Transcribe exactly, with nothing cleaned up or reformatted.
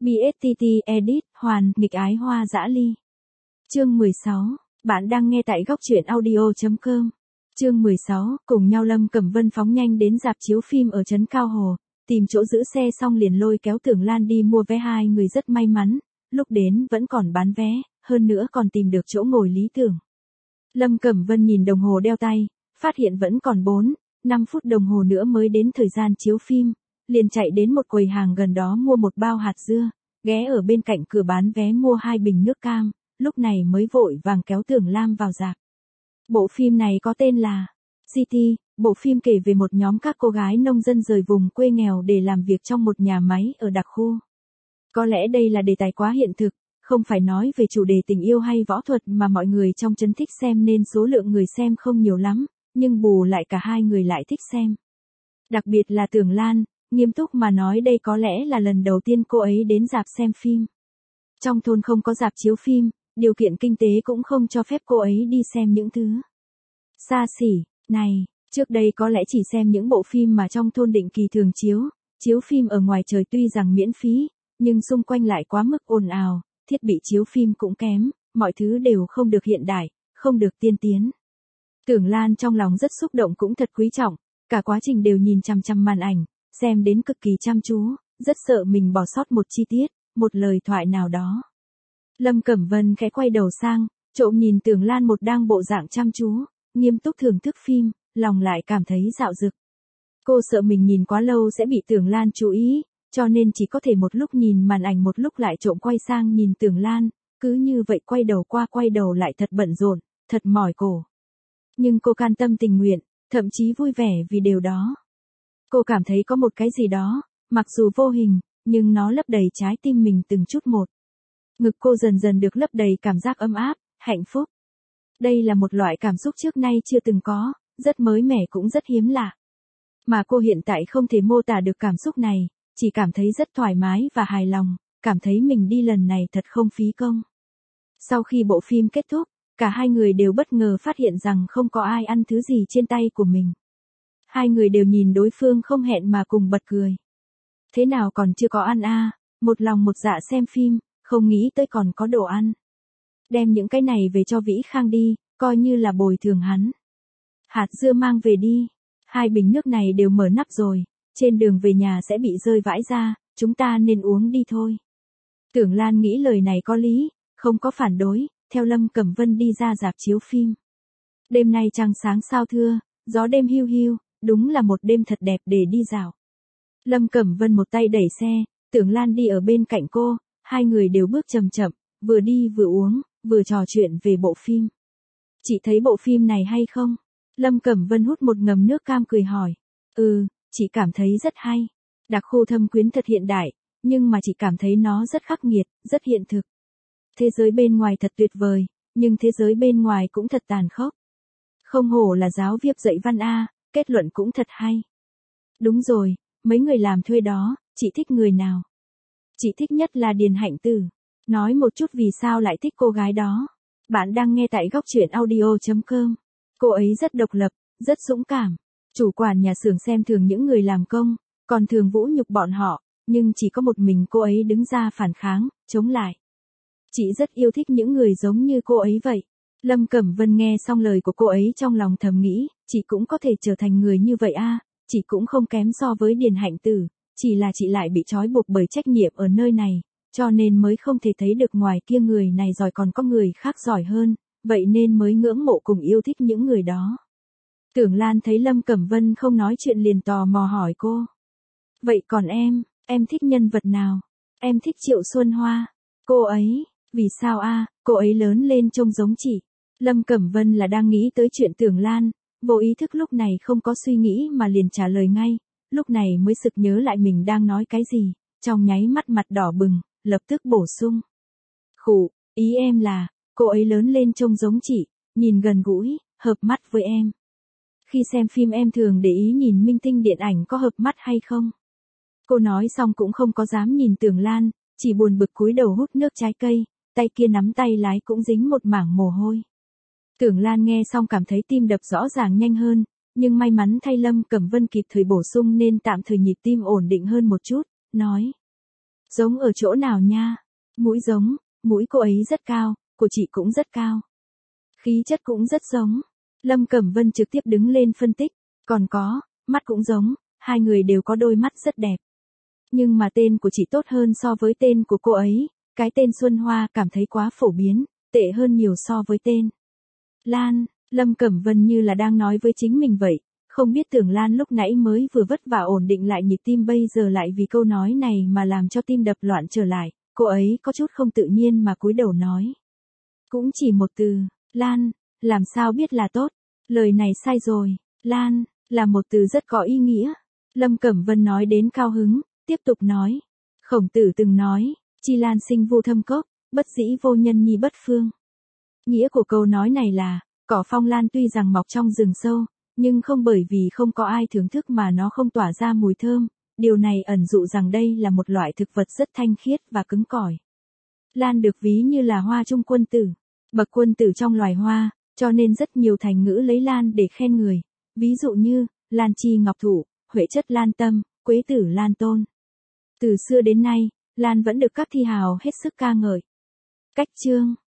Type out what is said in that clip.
bê ét tê tê Edit, Hoàn, nghịch ái hoa dã ly. Chương mười sáu, bạn đang nghe tại góc truyện audio chấm com. Chương mười sáu, cùng nhau Lâm Cẩm Vân phóng nhanh đến rạp chiếu phim ở trấn Cao Hồ, tìm chỗ giữ xe xong liền lôi kéo Tưởng Lan đi mua vé. Hai người rất may mắn, lúc đến vẫn còn bán vé, hơn nữa còn tìm được chỗ ngồi lý tưởng. Lâm Cẩm Vân nhìn đồng hồ đeo tay, phát hiện vẫn còn bốn, năm phút đồng hồ nữa mới đến thời gian chiếu phim, liền chạy đến một quầy hàng gần đó mua một bao hạt dưa, ghé ở bên cạnh cửa bán vé mua hai bình nước cam, lúc này mới vội vàng kéo Tưởng Lam vào rạp. Bộ phim này có tên là City, bộ phim kể về một nhóm các cô gái nông dân rời vùng quê nghèo để làm việc trong một nhà máy ở đặc khu. Có lẽ đây là đề tài quá hiện thực, không phải nói về chủ đề tình yêu hay võ thuật mà mọi người trong trấn thích xem nên số lượng người xem không nhiều lắm, nhưng bù lại cả hai người lại thích xem. Đặc biệt là Tưởng Lan, nghiêm túc mà nói đây có lẽ là lần đầu tiên cô ấy đến rạp xem phim. Trong thôn không có rạp chiếu phim, điều kiện kinh tế cũng không cho phép cô ấy đi xem những thứ xa xỉ này. Trước đây có lẽ chỉ xem những bộ phim mà trong thôn định kỳ thường chiếu, chiếu phim ở ngoài trời tuy rằng miễn phí, nhưng xung quanh lại quá mức ồn ào, thiết bị chiếu phim cũng kém, mọi thứ đều không được hiện đại, không được tiên tiến. Tưởng Lan trong lòng rất xúc động cũng thật quý trọng, cả quá trình đều nhìn chằm chằm màn ảnh, xem đến cực kỳ chăm chú, rất sợ mình bỏ sót một chi tiết, một lời thoại nào đó. Lâm Cẩm Vân khẽ quay đầu sang, trộm nhìn Tưởng Lan một đang bộ dạng chăm chú, nghiêm túc thưởng thức phim, lòng lại cảm thấy dạo dực. Cô sợ mình nhìn quá lâu sẽ bị Tưởng Lan chú ý, cho nên chỉ có thể một lúc nhìn màn ảnh một lúc lại trộm quay sang nhìn Tưởng Lan, cứ như vậy quay đầu qua quay đầu lại thật bận rộn, thật mỏi cổ. Nhưng cô can tâm tình nguyện, thậm chí vui vẻ vì điều đó. Cô cảm thấy có một cái gì đó, mặc dù vô hình, nhưng nó lấp đầy trái tim mình từng chút một. Ngực cô dần dần được lấp đầy cảm giác ấm áp, hạnh phúc. Đây là một loại cảm xúc trước nay chưa từng có, rất mới mẻ cũng rất hiếm lạ. Mà cô hiện tại không thể mô tả được cảm xúc này, chỉ cảm thấy rất thoải mái và hài lòng, cảm thấy mình đi lần này thật không phí công. Sau khi bộ phim kết thúc, cả hai người đều bất ngờ phát hiện rằng không có ai ăn thứ gì trên tay của mình. Hai người đều nhìn đối phương không hẹn mà cùng bật cười. Thế nào còn chưa có ăn à, một lòng một dạ xem phim, không nghĩ tới còn có đồ ăn. Đem những cái này về cho Vĩ Khang đi, coi như là bồi thường hắn. Hạt dưa mang về đi, hai bình nước này đều mở nắp rồi, trên đường về nhà sẽ bị rơi vãi ra, chúng ta nên uống đi thôi. Tưởng Lan nghĩ lời này có lý, không có phản đối, theo Lâm Cẩm Vân đi ra rạp chiếu phim. Đêm nay trăng sáng sao thưa, gió đêm hiu hiu, đúng là một đêm thật đẹp để đi dạo. Lâm Cẩm Vân một tay đẩy xe, Tưởng Lan đi ở bên cạnh cô, hai người đều bước chậm chậm, vừa đi vừa uống, vừa trò chuyện về bộ phim. Chị thấy bộ phim này hay không? Lâm Cẩm Vân hút một ngụm nước cam cười hỏi. Ừ, chị cảm thấy rất hay. Đặc khu Thâm Quyến thật hiện đại, nhưng mà chị cảm thấy nó rất khắc nghiệt, rất hiện thực. Thế giới bên ngoài thật tuyệt vời, nhưng thế giới bên ngoài cũng thật tàn khốc. Không hổ là giáo viết dạy văn A, kết luận cũng thật hay. Đúng rồi, mấy người làm thuê đó, chị thích người nào? Chị thích nhất là Điền Hạnh Tử. Nói một chút vì sao lại thích cô gái đó. Bạn đang nghe tại góc truyện audio chấm com. Cô ấy rất độc lập, rất dũng cảm. Chủ quản nhà xưởng xem thường những người làm công, còn thường vũ nhục bọn họ, nhưng chỉ có một mình cô ấy đứng ra phản kháng, chống lại. Chị rất yêu thích những người giống như cô ấy vậy. Lâm Cẩm Vân nghe xong lời của cô ấy trong lòng thầm nghĩ, chị cũng có thể trở thành người như vậy a, chị cũng không kém so với Điền Hạnh Tử, chỉ là chị lại bị trói buộc bởi trách nhiệm ở nơi này, cho nên mới không thể thấy được ngoài kia người này giỏi còn có người khác giỏi hơn, vậy nên mới ngưỡng mộ cùng yêu thích những người đó. Tưởng Lan thấy Lâm Cẩm Vân không nói chuyện liền tò mò hỏi cô. Vậy còn em, em thích nhân vật nào? Em thích Triệu Xuân Hoa. Cô ấy, vì sao a? Cô ấy lớn lên trông giống chị. Lâm Cẩm Vân là đang nghĩ tới chuyện Tưởng Lan, vô ý thức lúc này không có suy nghĩ mà liền trả lời ngay, lúc này mới sực nhớ lại mình đang nói cái gì, trong nháy mắt mặt đỏ bừng, lập tức bổ sung. Khụ, ý em là, cô ấy lớn lên trông giống chị, nhìn gần gũi, hợp mắt với em. Khi xem phim em thường để ý nhìn minh tinh điện ảnh có hợp mắt hay không. Cô nói xong cũng không có dám nhìn Tưởng Lan, chỉ buồn bực cúi đầu hút nước trái cây, tay kia nắm tay lái cũng dính một mảng mồ hôi. Tưởng Lan nghe xong cảm thấy tim đập rõ ràng nhanh hơn, nhưng may mắn thay Lâm Cẩm Vân kịp thời bổ sung nên tạm thời nhịp tim ổn định hơn một chút, nói. Giống ở chỗ nào nha? Mũi giống, mũi cô ấy rất cao, của chị cũng rất cao. Khí chất cũng rất giống. Lâm Cẩm Vân trực tiếp đứng lên phân tích, còn có, mắt cũng giống, hai người đều có đôi mắt rất đẹp. Nhưng mà tên của chị tốt hơn so với tên của cô ấy, cái tên Xuân Hoa cảm thấy quá phổ biến, tệ hơn nhiều so với tên Lan. Lâm Cẩm Vân như là đang nói với chính mình vậy, không biết Tưởng Lan lúc nãy mới vừa vất vả ổn định lại nhịp tim bây giờ lại vì câu nói này mà làm cho tim đập loạn trở lại, cô ấy có chút không tự nhiên mà cúi đầu nói. Cũng chỉ một từ, Lan, làm sao biết là tốt, lời này sai rồi, Lan, là một từ rất có ý nghĩa. Lâm Cẩm Vân nói đến cao hứng, tiếp tục nói. Khổng Tử từng nói, chi lan sinh vô thâm cốc, bất dĩ vô nhân nhi bất phương. Nghĩa của câu nói này là, cỏ phong lan tuy rằng mọc trong rừng sâu, nhưng không bởi vì không có ai thưởng thức mà nó không tỏa ra mùi thơm, điều này ẩn dụ rằng đây là một loại thực vật rất thanh khiết và cứng cỏi. Lan được ví như là hoa trung quân tử, bậc quân tử trong loài hoa, cho nên rất nhiều thành ngữ lấy lan để khen người, ví dụ như, lan chi ngọc thụ, huệ chất lan tâm, quế tử lan tôn. Từ xưa đến nay, lan vẫn được các thi hào hết sức ca ngợi. Cách chương